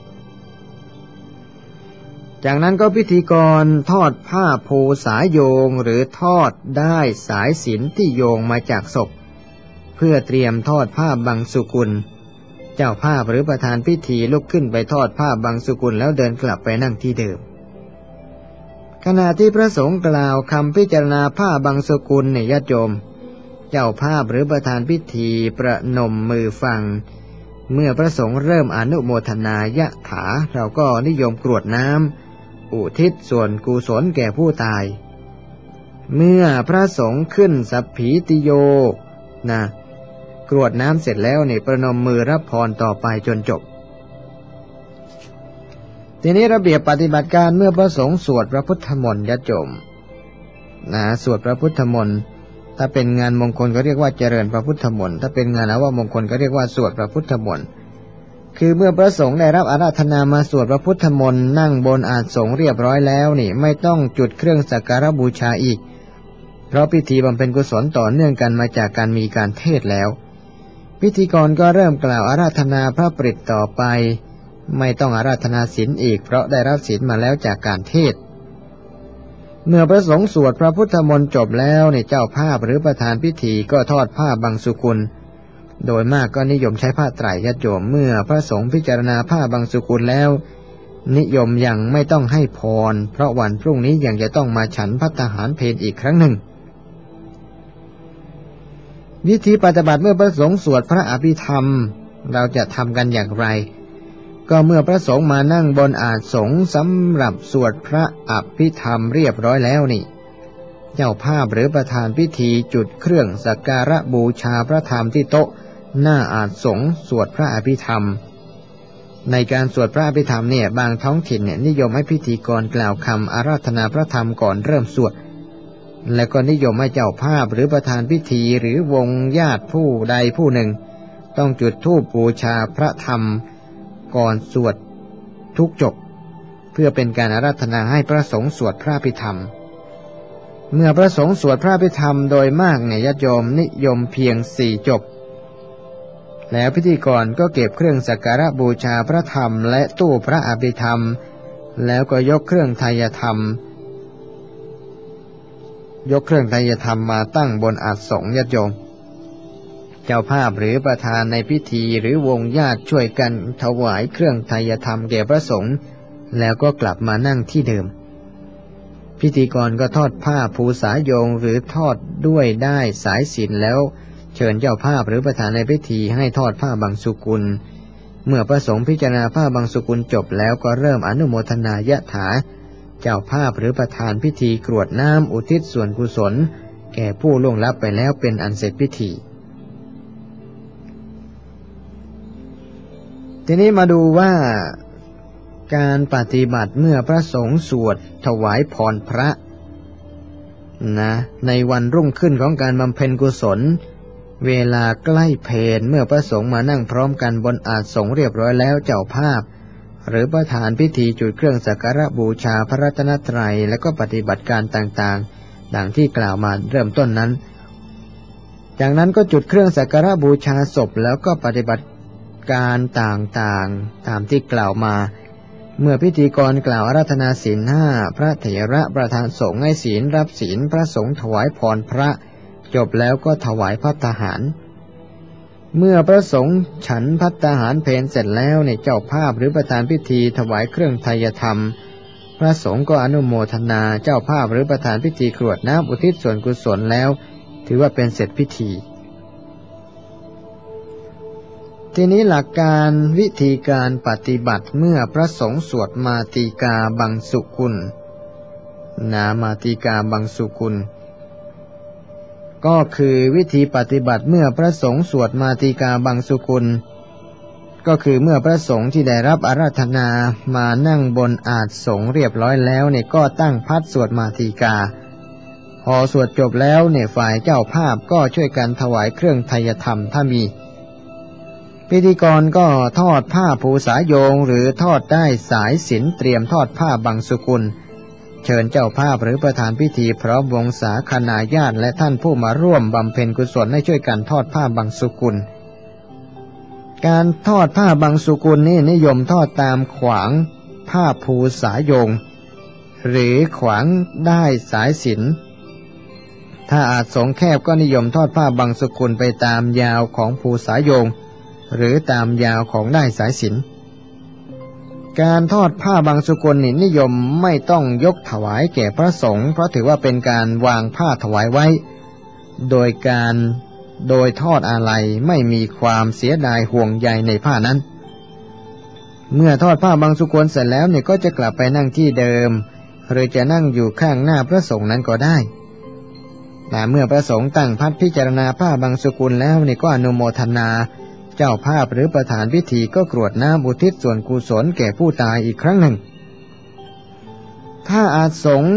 จากนั้นก็พิธีกรทอดผ้าโพสายโยงหรือทอดได้สายสิญจน์ที่โยงมาจากศพเพื่อเตรียมทอดผ้าบังสุกุลเจ้าภาพหรือประธานพิธีลุกขึ้นไปทอดผ้าบังสุกุลแล้วเดินกลับไปนั่งที่เดิมขณะที่พระสงฆ์กล่าวคำพิจารณาผ้าบังสุกุลในญาติโยมเจ้าภาพหรือประธานพิธีประนมมือฟังเมื่อพระสงฆ์เริ่มอนุโมทนายะถาเราก็นิยมกรวดน้ำอุทิศส่วนกุศลแก่ผู้ตายเมื่อพระสงฆ์ขึ้นสัพพีติโยนะกรวดน้ำเสร็จแล้วเนี่ยประนมมือรับพรต่อไปจนจบทีนี้ระเบียบปฏิบัติการเมื่อพระสงฆ์สวดพระพุทธมนต์ญาติโยมนะสวดพระพุทธมนต์ถ้าเป็นงานมงคลก็เรียกว่าเจริญพระพุทธมนต์ถ้าเป็นงานอวมงคลก็เรียกว่าสวดพระพุทธมนต์คือเมื่อพระสงฆ์ได้รับอาราธนามาสวดพระพุทธมนต์นั่งบนอาสงฆ์เรียบร้อยแล้วนี่ไม่ต้องจุดเครื่องสักการะบูชาอีกเพราะพิธีบำเพ็ญกุศลต่อเนื่องกันมาจากการมีการเทศแล้วพิธีกรก็เริ่มกล่าวอาราธนาพระปริตรต่อไปไม่ต้องอาราธนาศีลอีกเพราะได้รับศีลมาแล้วจากการเทศเมื่อพระสงฆ์สวดพระพุทธมนต์จบแล้วในเจ้าภาพหรือประธานพิธีก็ทอดผ้าบังสุกุลโดยมากก็นิยมใช้ผ้าไตรญาติโยมเมื่อพระสงฆ์พิจารณาผ้าบังสุกุลแล้วนิยมยังไม่ต้องให้พรเพราะวันพรุ่งนี้ยังจะต้องมาฉันภัตตาหารเพลอีกครั้งหนึ่งวิธีปฏิบัติเมื่อพระสงฆ์สวดพระอภิธรรมเราจะทำกันอย่างไรก็เมื่อพระสงฆ์มานั่งบนอาสงฆ์สำหรับสวดพระอภิธรรมเรียบร้อยแล้วนี่เจ้าภาพหรือประธานพิธีจุดเครื่องสักการะบูชาพระธรรมที่โต๊ะหน้าอาสงฆ์สวดพระอภิธรรมในการสวดพระอภิธรรมเนี่ยบางท้องถิ่นเนี่ยนิยมให้พิธีกรกล่าวคำอาราธนาพระธรรมก่อนเริ่มสวดและก็นิยมให้เจ้าภาพหรือประธานพิธีหรือวงญาติผู้ใดผู้หนึ่งต้องจุดธูปบูชาพระธรรมก่อนสวดทุกจบเพื่อเป็นการอาราธนาให้พระสงฆ์สวดพระอภิธรรมเมื่อพระสงฆ์สวดพระอภิธรรมโดยมากเนี่ยญาติโยมนิยมเพียงสี่จบแล้วพิธีกรก็เก็บเครื่องสักการะบูชาพระธรรมและตู้พระอภิธรรมแล้วก็ยกเครื่องไทยธรรมยกเครื่องไทยธรรมมาตั้งบนอาสงฆ์ญาติโยมเจ้าภาพหรือประธานในพิธีหรือวงญาติช่วยกันถวายเครื่องไทยธรรมแก่พระสงฆ์แล้วก็กลับมานั่งที่เดิมพิธีกรก็ทอดผ้าภูษาโยงหรือทอดด้วยได้สายสิญจน์แล้วเชิญเจ้าภาพหรือประธานในพิธีให้ทอดผ้าบังสุกุลเมื่อพระสงฆ์พิจารณาผ้าบังสุกุลจบแล้วก็เริ่มอนุโมทนายะถาเจ้าภาพหรือประธานพิธีกรวดน้ำอุทิศส่วนกุศลแก่ผู้ล่วงลับไปแล้วเป็นอันเสร็จพิธีทีนี้มาดูว่าการปฏิบัติเมื่อพระสงฆ์สวดถวายพรพระนะในวันรุ่งขึ้นของการบำเพ็ญกุศลเวลาใกล้เพลเมื่อพระสงฆ์มานั่งพร้อมกันบนอาสงฆ์เรียบร้อยแล้วเจ้าภาพหรือประธานพิธีจุดเครื่องสักการะบูชาพระรัตนตรัยและก็ปฏิบัติการต่างๆดังที่กล่าวมาเริ่มต้นนั้นจากนั้นก็จุดเครื่องสักการะบูชาศพแล้วก็ปฏิบัติการต่างๆตามที่กล่าวมาเมื่อพิธีกรกล่าวอาราธนาศีลห้าพระเถระประธานสงฆ์ให้ศีลรับศีลพระสงฆ์ถวายพรพระจบแล้วก็ถวายภัตตาหารเมื่อพระสงฆ์ฉันภัตตาหารเพลเสร็จแล้วในเจ้าภาพหรือประธานพิธีถวายเครื่องไทยธรรมพระสงฆ์ก็อนุโมทนาเจ้าภาพหรือประธานพิธีกรวดน้ำอุทิศส่วนกุศลแล้วถือว่าเป็นเสร็จพิธีทีนี้หลักการวิธีการปฏิบัติเมื่อพระสงฆ์สวดมาติกาบังสุกุลนามาติกาบังสุกุลก็คือวิธีปฏิบัติเมื่อพระสงฆ์สวดมาติกาบังสุกุลก็คือเมื่อพระสงฆ์ที่ได้รับอาราธนามานั่งบนอาสงฆ์เรียบร้อยแล้วเนี่ยก็ตั้งพัดสวดมาติกาพอสวดจบแล้วเนี่ยฝ่ายเจ้าภาพก็ช่วยกันถวายเครื่องไทยธรรมถ้ามีพิธีกรก็ทอดผ้าภูษาโยงหรือทอดได้สายสิญจน์เตรียมทอดผ้าบังสุกุลเชิญเจ้าภาพหรือประธานพิธีพร้อมวงศาคณาญาติและท่านผู้มาร่วมบำเพ็ญกุศลให้ช่วยกันทอดผ้าบังสุกุลการทอดผ้าบังสุกุลนี่นิยมทอดตามขวางผ้าภูษาโยงหรือขวางได้สายสิญจน์ถ้าอาจสงแคบก็นิยมทอดผ้าบังสุกุลไปตามยาวของภูษาโยงหรือตามยาวของได้สายสิญจน์การทอดผ้าบังสุกุลนี่นิยมไม่ต้องยกถวายแก่พระสงฆ์เพราะถือว่าเป็นการวางผ้าถวายไว้โดยการโดยทอดอาลัยไม่มีความเสียดายห่วงใยในผ้านั้นเมื่อทอดผ้าบังสุกุลเสร็จแล้วเนี่ยก็จะกลับไปนั่งที่เดิมหรือจะนั่งอยู่ข้างหน้าพระสงฆ์นั้นก็ได้แต่เมื่อพระสงฆ์ตั้งพัดพิจารณาผ้าบังสุกุลแล้วเนี่ยก็อนุโมทนาเจ้าภาพหรือประธานพิธีก็กรวดน้ำอุทิศส่วนกุศลแก่ผู้ตายอีกครั้งหนึ่งถ้าอาจสงฆ์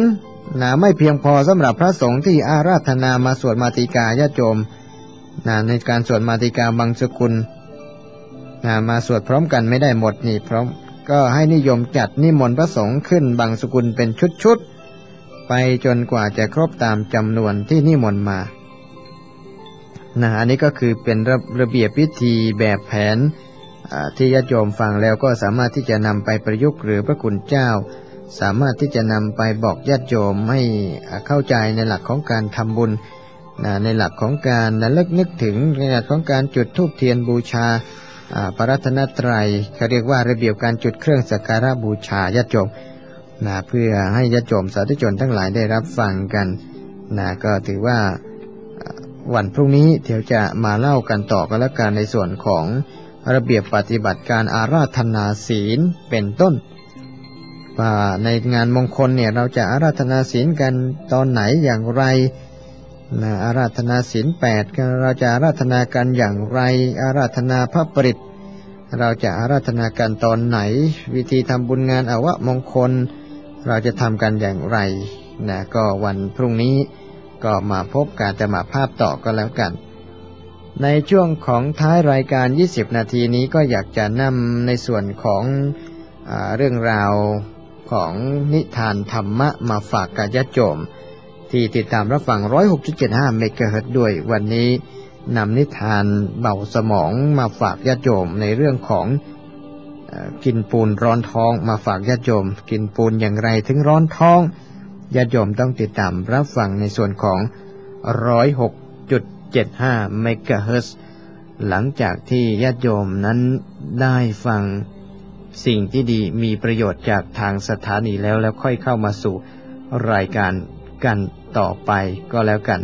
นะไม่เพียงพอสำหรับพระสงฆ์ที่อาราธนามาสวดมาติกาญาติโยมนะในการสวดมาติกาบางสกุลนะมาสวดพร้อมกันไม่ได้หมดนี่พร้อมก็ให้นิยมจัดนิมนต์พระสงฆ์ขึ้นบางสกุลเป็นชุดๆไปจนกว่าจะครบตามจำนวนที่นิมนต์มานะอันนี้ก็คือเป็นระระเบียบพิธีแบบแผนที่ญาติโยมฟังแล้วก็สามารถที่จะนำไปประยุกต์หรือพระคุณเจ้าสามารถที่จะนำไปบอกญาติโยมให้เข้าใจในหลักของการทำบุญในหลักของการระลึกนึกถึงในหลักของการจุดธูปเทียนบูชาพระรัตนตรัยเขาเรียกว่าระเบียบการจุดเครื่องสักการะบูชาญาติโยมนะเพื่อให้ญาติโยมสาธุชนทั้งหลายได้รับฟังกันนะก็ถือว่าวันพรุ่งนี้เดี๋ยวจะมาเล่ากันต่อกันแล้วกันในส่วนของระเบียบปฏิบัติการอาราธนาศีลเป็นต้นว่าในงานมงคลเนี่ยเราจะอาราธนาศีลกันตอนไหนอย่างไรนะอาราธนาศีลแปดเราจะอาราธนากันอย่างไรอาราธนาพระปริตรเราจะอาราธนากันตอนไหนวิธีทำบุญงานอวมงคลเราจะทำกันอย่างไรนะก็วันพรุ่งนี้ก็มาพบกันจะมาภาพต่อก็แล้วกันในช่วงของท้ายรายการยี่สิบนาทีนี้ก็อยากจะนำในส่วนของอ่าเรื่องราวของนิทานธรรมะมาฝากกับญาติโยมที่ติดตามรับฟัง หนึ่งร้อยหกจุดเจ็ดห้า เมกะเฮิรตซ์ด้วยวันนี้นำนิทานเบาสมองมาฝากญาติโยมในเรื่องของเอ่อกินปูนร้อนท้องมาฝากญาติโยมกินปูนอย่างไรถึงร้อนท้องญาติโยมต้องติดตามรับฟังในส่วนของ หนึ่งร้อยหกจุดเจ็ดห้า เมกะเฮิรตซ์หลังจากที่ญาติโยมนั้นได้ฟังสิ่งที่ดีมีประโยชน์จากทางสถานีแล้วแล้วค่อยเข้ามาสู่รายการกันต่อไปก็แล้วกัน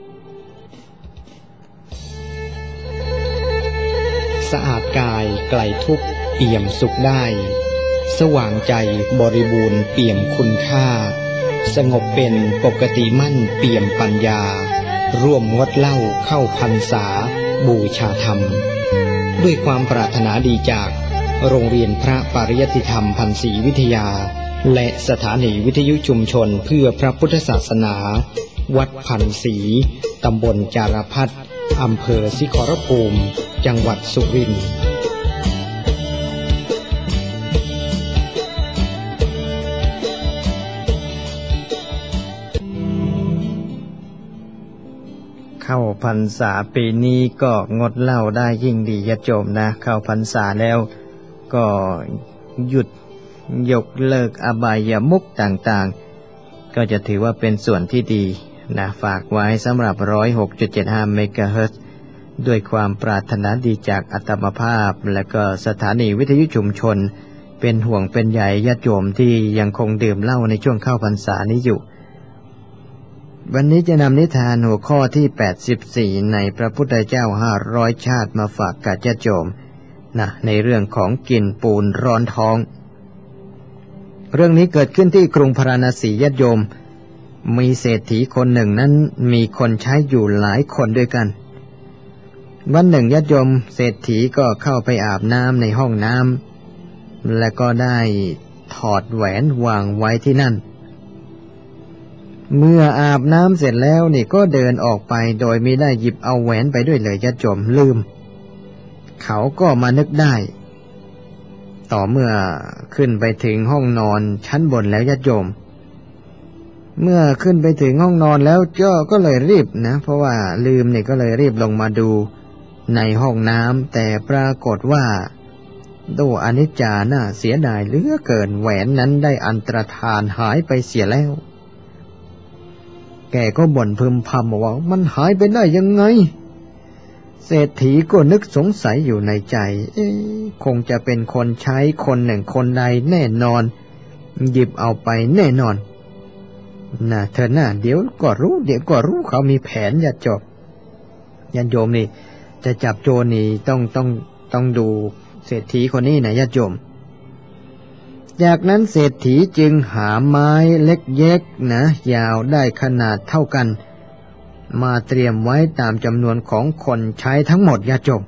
สะอาดกายไกลทุกข์เอี่ยมสุขได้สว่างใจบริบูรณ์เปี่ยมคุณค่าสงบเป็นปกติมั่นเปี่ยมปัญญาร่วมงดเหล้าเข้าพรรษาบูชาธรรมด้วยความปรารถนาดีจากโรงเรียนพระปริยัติธรรมพันศรีวิทยาและสถานีวิทยุชุมชนเพื่อพระพุทธศาสนาวัดพันศรีตำบลจารพัฒน์อำเภอสิขรภูมิจังหวัดสุรินทร์เข้าพรรษาปีนี้ก็งดเหล้าได้ยิ่งดีญาติโยมนะเข้าพรรษาแล้วก็หยุดยกเลิกอบายมุขต่างๆก็จะถือว่าเป็นส่วนที่ดีนะฝากไว้สำหรับ หนึ่งร้อยหกจุดเจ็ดห้า เมกะเฮิรตซ์ด้วยความปรารถนาดีจากอัตมาภาพและก็สถานีวิทยุชุมชนเป็นห่วงเป็นใยญาติโยมที่ยังคงดื่มเหล้าในช่วงเข้าพรรษานี้อยู่วันนี้จะนำนิทานหัวข้อที่แปดสิบสี่ในพระพุทธเจ้าห้าร้อยชาติมาฝากกับญาติโยมนะในเรื่องของกินปูนร้อนท้องเรื่องนี้เกิดขึ้นที่กรุงพาราณสีญาติโยมมีเศรษฐีคนหนึ่งนั้นมีคนใช้อยู่หลายคนด้วยกันวันหนึ่งญาติโยมเศรษฐีก็เข้าไปอาบน้ำในห้องน้ำและก็ได้ถอดแหวนวางไว้ที่นั่นเมื่ออาบน้ำเสร็จแล้วนี่ก็เดินออกไปโดยไม่ได้หยิบเอาแหวนไปด้วยเลยญาติโยมลืมเขาก็มานึกได้ต่อเมื่อขึ้นไปถึงห้องนอนชั้นบนแล้วญาติโยมเมื่อขึ้นไปถึงห้องนอนแล้วก็ก็เลยรีบนะเพราะว่าลืมเนี่ยก็เลยรีบลงมาดูในห้องน้ำแต่ปรากฏว่าโดอนิจจาน่าเสียดายเหลือเกินแหวนนั้นได้อันตรธานหายไปเสียแล้วแกก็บ่นพึมพำว่ามันหายไปได้ยังไงเศรษฐีก็นึกสงสัยอยู่ในใจเอ๊ะคงจะเป็นคนใช้คนหนึ่งคนใดแน่นอนหยิบเอาไปแน่นอนน่ะเธอหน้าเดี๋ยวก็รู้เดี๋ยวก็รู้เขามีแผนอย่าจบญาติโยมนี่จะจับโจรนี่ต้องต้องต้องดูเศรษฐีคนนี้นะญาติโยมจากนั้นเศรษฐีจึงหาไม้เล็กเย็กนะยาวได้ขนาดเท่ากันมาเตรียมไว้ตามจำนวนของคนใช้ทั้งหมดญาติโยม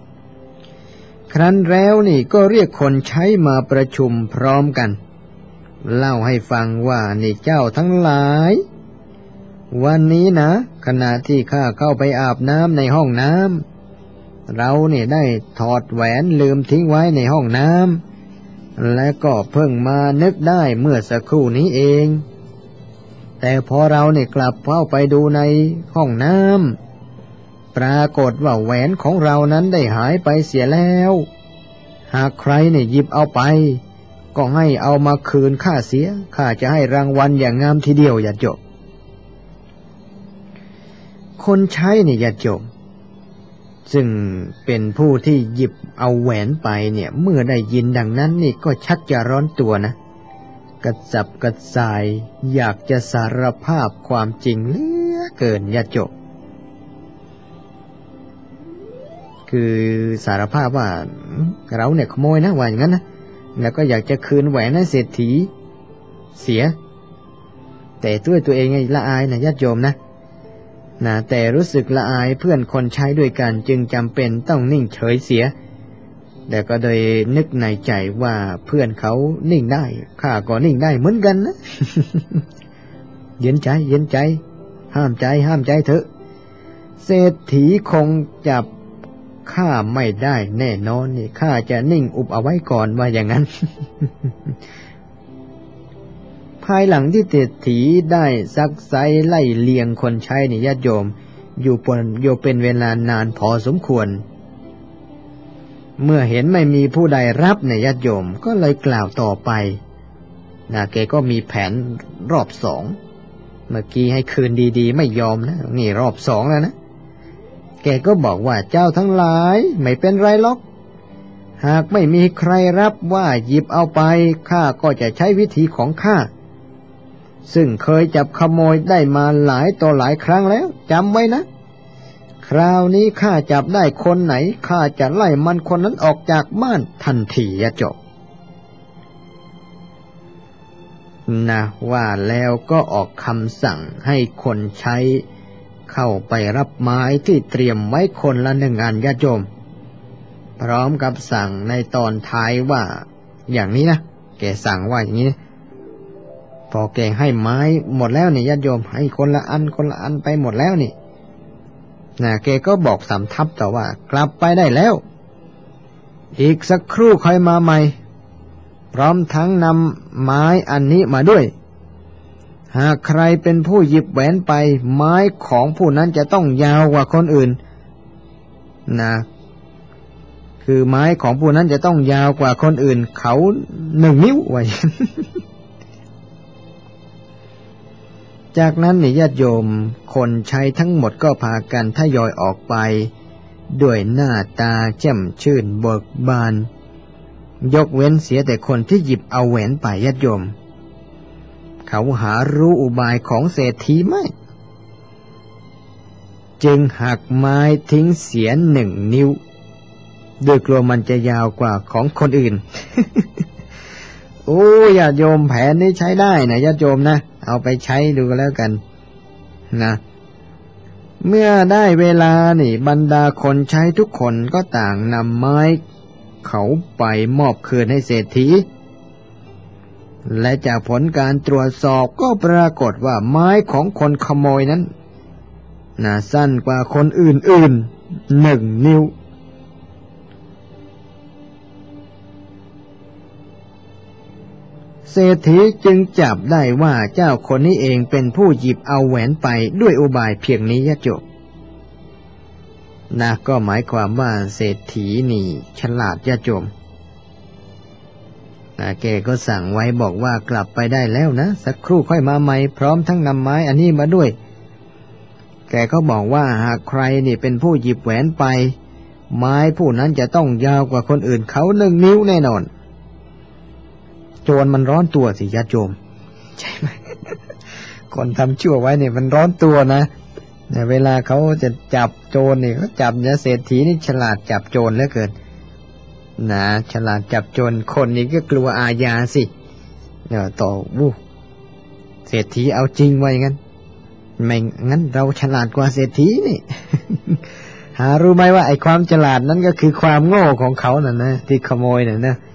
ครั้นแล้วนี่ก็เรียกคนใช้มาประชุมพร้อมกันเล่าให้ฟังว่านี่เจ้าทั้งหลายวันนี้นะขณะที่ข้าเข้าไปอาบน้ำในห้องน้ำเราเนี่ยได้ถอดแหวนลืมทิ้งไว้ในห้องน้ำและก็เพิ่งมานึกได้เมื่อสักครู่นี้เองแต่พอเราเนี่ยกลับเข้าไปดูในห้องน้ำปรากฏว่าแหวนของเรานั้นได้หายไปเสียแล้วหากใครเนี่ยหยิบเอาไปก็ให้เอามาคืนข้าเสียข้าจะให้รางวัลอย่างงามทีเดียวอย่าจบคนใช้เนี่ยอย่าจบซึ่งเป็นผู้ที่หยิบเอาแหวนไปเนี่ยเมื่อได้ยินดังนั้นนี่ก็ชักจะร้อนตัวนะกระสับกระส่ายอยากจะสารภาพความจริงเหลือเกินอย่าจบคือสารภาพว่าเราเนี่ยขโมยนะว่าอย่างนั้นนะแล้วก็อยากจะคืนแหวนให้เศรษฐีเสียแต่ด้วยตัวเองไงละอายนะญาติโยมนะนะแต่รู้สึกละอายเพื่อนคนใช้ด้วยกันจึงจำเป็นต้องนิ่งเฉยเสียแต่ก็โดยนึกในใจว่าเพื่อนเขานิ่งได้ข้าก็นิ่งได้เหมือนกันนะ เย็นใจเย็นใจห้ามใจห้ามใจเถอะเศรษฐีคงจับข้าไม่ได้แน่นอนนี่ข้าจะนิ่งอุบเอาไว้ก่อนว่าอย่างนั้น ภายหลังที่เศรษฐีได้ซักไซไล่เลียงคนใช้นี่ญาติโยมอยู่ปนโยเป็นเวลานานพอสมควรเมื่อเห็นไม่มีผู้ใดรับในญาติโยมก็เลยกล่าวต่อไปนะแกก็มีแผนรอบสองเมื่อกี้ให้คืนดีๆไม่ยอมนะนี่รอบสองแล้วนะแกก็บอกว่าเจ้าทั้งหลายไม่เป็นไรหรอกหากไม่มีใครรับว่าหยิบเอาไปข้าก็จะใช้วิธีของข้าซึ่งเคยจับขโมยได้มาหลายต่อหลายครั้งแล้วจำไว้นะคราวนี้ข้าจับได้คนไหนข้าจะไล่มันคนนั้นออกจากบ้านทันทีอย่าจบนะว่าแล้วก็ออกคำสั่งให้คนใช้เข้าไปรับไม้ที่เตรียมไว้คนละหนึ่งอันญาติโยมพร้อมกับสั่งในตอนท้ายว่าอย่างนี้นะแกสั่งว่าอย่างนี้พอแกให้ไม้หมดแล้วนี่ญาติโยมให้คนละอันคนละอันไปหมดแล้วนี่นะแกก็บอกสำทับต่อว่ากลับไปได้แล้วอีกสักครู่ค่อยมาใหม่พร้อมทั้งนำไม้อันนี้มาด้วยหากใครเป็นผู้หยิบแหวนไปไม้ของผู้นั้นจะต้องยาวกว่าคนอื่นนะคือไม้ของผู้นั้นจะต้องยาวกว่าคนอื่นเขาหนึ่งนิ้วไว้ จากนั้นเนี่ยญาติโยมคนใช้ทั้งหมดก็พากันทยอยออกไปด้วยหน้าตาแจ่มชื่นเบิกบานยกเว้นเสียแต่คนที่หยิบเอาแหวนไปญาติโยมเขาหารู้อุบายของเศรษฐีไม่จึงหักไม้ทิ้งเสียหนึ่งนิ้วด้วยกลัวมันจะยาวกว่าของคนอื่น โอ้ญาติโยมแผนนี้ใช้ได้นะญาติโยมนะเอาไปใช้ดูแล้วกันนะเมื่อได้เวลานี่บรรดาคนใช้ทุกคนก็ต่างนำไม้เขาไปมอบคืนให้เศรษฐีและจากผลการตรวจสอบก็ปรากฏว่าไม้ของคนขโมยนั้นน่าสั้นกว่าคนอื่นๆหนึ่งนิ้วเศรษฐีจึงจับได้ว่าเจ้าคนนี้เองเป็นผู้หยิบเอาแหวนไปด้วยอุบายเพียงนี้ญาติโยมนะก็หมายความว่าเศรษฐีนี่ฉลาดญาติโยมนะแกก็สั่งไว้บอกว่ากลับไปได้แล้วนะสักครู่ค่อยมาใหม่พร้อมทั้งนำไม้อันนี้มาด้วยแกก็บอกว่าหากใครนี่เป็นผู้หยิบแหวนไปไม้ผู้นั้นจะต้องยาวกว่าคนอื่นเขาหนึ่งนิ้วแน่นอนโจรมันร้อนตัวสิญาติโยมใช่ไหม คนทำชั่วไว้เนี่ยมันร้อนตัวนะเนี่ยเวลาเขาจะจับโจรเนี่ยเขาจับเนี่ยเศรษฐีนี่ฉลาดจับโจรเหลือเกินนะฉลาดจับโจรคนนี้ก็กลัวอาญาสิเนี่ยต่อวู้เศรษฐีเอาจริงไว้งั้นไม่งั้นเราฉลาดกว่าเศรษฐีนี่ หารู้ไหมว่าไอ้ความฉลาดนั้นก็คือความโง่ของเขาน่ะนะที่ขโมยน่ะนะ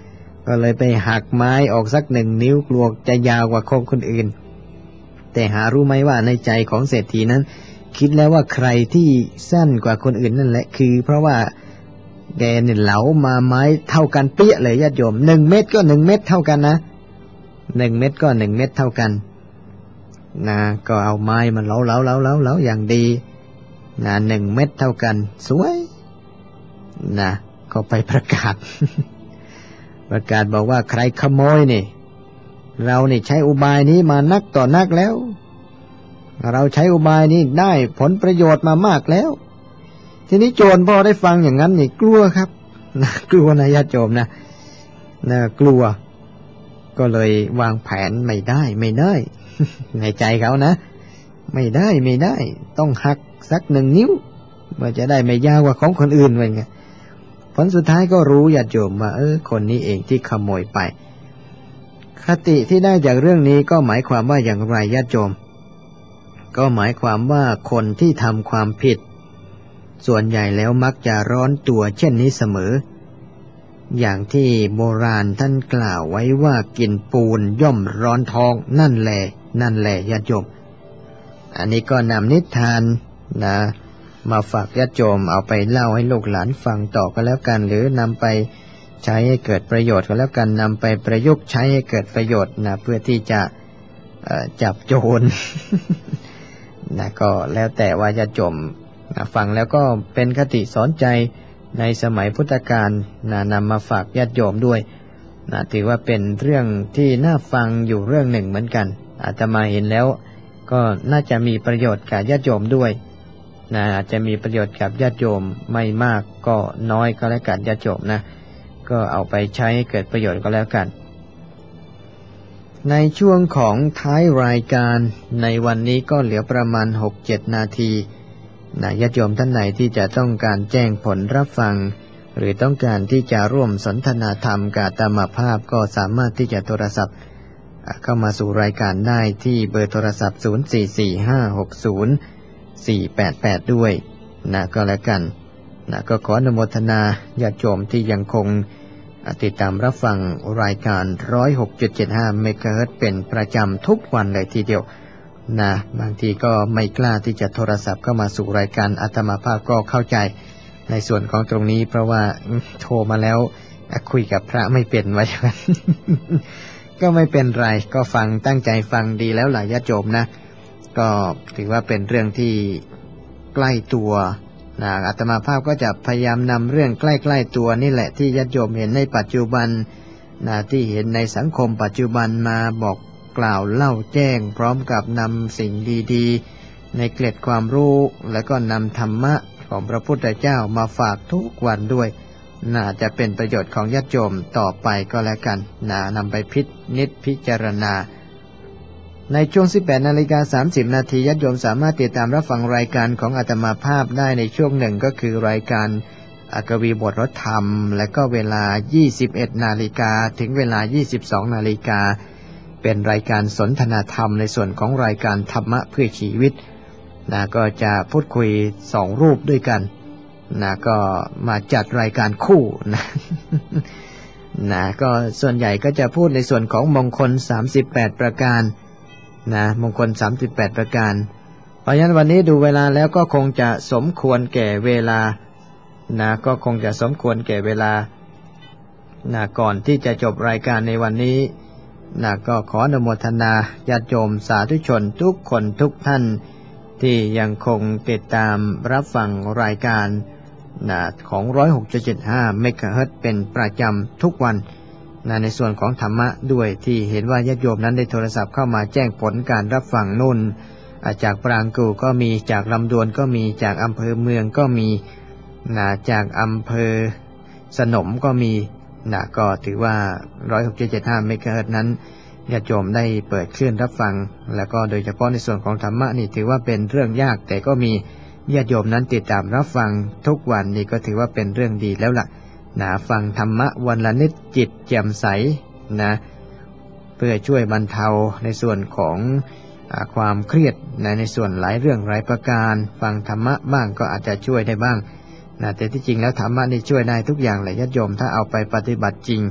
ก็เลยไปหักไม้ออกสักหนึ่งนิ้วกลัวจะยาวกว่าของคนอื่นแต่หารู้ไหมว่าในใจของเศรษฐีนั้นคิดแล้วว่าใครที่สั้นกว่าคนอื่นนั่นแหละคือเพราะว่าแกเนี่ยเหลามาไม้เท่ากันเปี้ยเลยญาติโยมหนึ่งเม็ดก็หนึ่งเม็ดเท่ากันนะหนึ่งเม็ดก็หนึ่งเม็ดเท่ากันนะก็เอาไม้มาเหลาเหลาเหลาเหลาเหลาอย่างดีนะหนึ่งเม็ดเท่ากันสวยนะก็ไปประกาศ ประกาศบอกว่าใครขโมยนี่เรานี่ใช้อุบายนี้มานักต่อนักแล้วเราใช้อุบายนี้ได้ผลประโยชน์มามากแล้วทีนี้โจรพอได้ฟังอย่างนั้นนี่กลัวครับนะกลัวนะญาติโยมนะนะกลัวก็เลยวางแผนไม่ได้ไม่ได้ ในใจเขานะไม่ได้ไม่ได้ต้องหักสักหนึ่งนิ้วเพื่อจะได้ไม่ยาวกว่าของคนอื่นว่าไงผลสุดท้ายก็รู้ญาติโยมว่าเออคนนี้เองที่ขโมยไปคติที่ได้จากเรื่องนี้ก็หมายความว่าอย่างไรญาติโยมก็หมายความว่าคนที่ทำความผิดส่วนใหญ่แล้วมักจะร้อนตัวเช่นนี้เสมออย่างที่โบราณท่านกล่าวไว้ว่ากินปูนย่อมร้อนท้องนั่นแหละนั่นแหละญาติโยมอันนี้ก็นำนิทานนะมาฝากญาติโยมเอาไปเล่าให้ลูกหลานฟังต่อก็แล้วกันหรือนำไปใช้ให้เกิดประโยชน์ก็แล้วกันนำไปประยุกต์ใช้ให้เกิดประโยชน์นะเพื่อที่จะจับโจร นะก็แล้วแต่ว่าญาติโยมนะฟังแล้วก็เป็นคติสอนใจในสมัยพุทธกาลนะนำมาฝากญาติโยมด้วยนะถือว่าเป็นเรื่องที่น่าฟังอยู่เรื่องหนึ่งเหมือนกันอาตมาเห็นแล้วก็น่าจะมีประโยชน์กับญาติโยมด้วยนะอาจจะมีประโยชน์กับญาติโยมไม่มากก็น้อยก็แล้วกันญาติโยมนะก็เอาไปใช้ให้เกิดประโยชน์ก็แล้วกันในช่วงของท้ายรายการในวันนี้ก็เหลือประมาณ หกเจ็ด นาทีนะญาติโยมท่านไหนที่จะต้องการแจ้งผลรับฟังหรือต้องการที่จะร่วมสนทนาธรรมกับอาตมาภาพก็สามารถที่จะโทรศัพท์เข้ามาสู่รายการได้ที่เบอร์โทรศัพท์ศูนย์ สี่ สี่ ห้า หก ศูนย์ สี่ แปด แปดด้วยนะก็แล้วกันนะก็ขออนุโมทนาญาติโยมที่ยังคงติดตามรับฟังรายการ หนึ่งศูนย์หกจุดเจ็ดห้า เมกะเฮิรตซ์เป็นประจำทุกวันเลยทีเดียวนะบางทีก็ไม่กล้าที่จะโทรศัพท์เข้ามาสู่รายการอาตมาภาพก็เข้าใจในส่วนของตรงนี้เพราะว่าโทรมาแล้วคุยกับพระไม่เป็นไว้ ก็ไม่เป็นไรก็ฟังตั้งใจฟังดีแล้วหลายญาติโยมนะก็ถือว่าเป็นเรื่องที่ใกล้ตัวนะอาตมาภาพก็จะพยายามนำเรื่องใกล้ๆตัวนี่แหละที่ญาติโยมเห็นในปัจจุบันนะที่เห็นในสังคมปัจจุบันมาบอกกล่าวเล่าแจ้งพร้อมกับนำสิ่งดีๆในเกล็ดความรู้แล้วก็นำธรรมะของพระพุทธเจ้ามาฝากทุกวันด้วยน่าจะเป็นประโยชน์ของญาติโยมต่อไปก็แล้วกันนะนำไปพินิจพิจารณาในช่วง สิบแปด นาฬิกา สามสิบ นาทีญาติโยมสามารถติดตามรับฟังรายการของอาตมาภาพได้ในช่วงหนึ่งก็คือรายการกวีบทรธรรมและก็เวลา ยี่สิบเอ็ด นาฬิกาถึงเวลา ยี่สิบสอง นาฬิกาเป็นรายการสนทนาธรรมในส่วนของรายการธรรมะเพื่อชีวิตนะก็จะพูดคุยสองรูปด้วยกันนะก็มาจัดรายการคู่นะ นะก็ส่วนใหญ่ก็จะพูดในส่วนของมงคลสามสิบแปดประการนะมงคลสามสิบแปดประการเพราะฉะนั้นวันนี้ดูเวลาแล้วก็คงจะสมควรแก่เวลานะก็คงจะสมควรแก่เวลานะก่อนที่จะจบรายการในวันนี้นะก็ขออนุโมทนาญาติโยมสาธุชนทุกคนทุกท่านที่ยังคงติดตามรับฟังรายการนะของ หนึ่งศูนย์หกจุดเจ็ดห้า เมกะเฮิรตซ์เป็นประจำทุกวันนะในส่วนของธรรมะด้วยที่เห็นว่าญาติโยมนั้นได้โทรศัพท์เข้ามาแจ้งผลการรับฟังนู่นจากปรางกูก็มีจากลำดวนก็มีจากอำเภอเมืองก็มีนะจากอำเภอสนมก็มีนะก็ถือว่า หนึ่งศูนย์หกจุดเจ็ดห้า เมกะเฮิรตซ์นั้นญาติโยมได้เปิดคลื่นรับฟังแล้วก็โดยเฉพาะในส่วนของธรรมะนี่ถือว่าเป็นเรื่องยากแต่ก็มีญาติโยมนั้นติดตามรับฟังทุกวันนี่ก็ถือว่าเป็นเรื่องดีแล้วล่ะนะฟังธรรมะวันละนิดจิตแจ่มใสนะเพื่อช่วยบรรเทาในส่วนของความเครียดนะในส่วนหลายเรื่องหลายประการฟังธรรมะบ้างก็อาจจะช่วยได้บ้างนะแต่ที่จริงแล้วธรรมะนี่ช่วยได้ทุกอย่างแหละญาติโยมถ้าเอาไปปฏิบัติจริง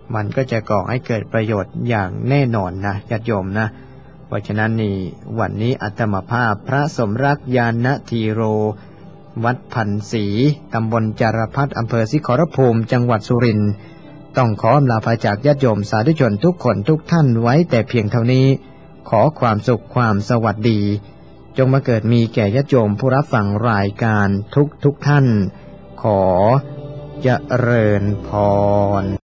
มันก็จะก่อให้เกิดประโยชน์อย่างแน่นอนนะญาติโยมนะเพราะฉะนั้นนี่วันนี้อาตมาภาพพระสมรักญาณทีโรวัดพันศรีตำบลจารพัฒน์อำเภอศรีขอรภูมิจังหวัดสุรินทร์ต้องขออำลาพระจากญาติโยมสาธุชนทุกคนทุกท่านไว้แต่เพียงเท่านี้ขอความสุขความสวัสดีจงมาเกิดมีแก่ญาติโยมผู้รับฟังรายการทุกทุกท่านขอเจริญพร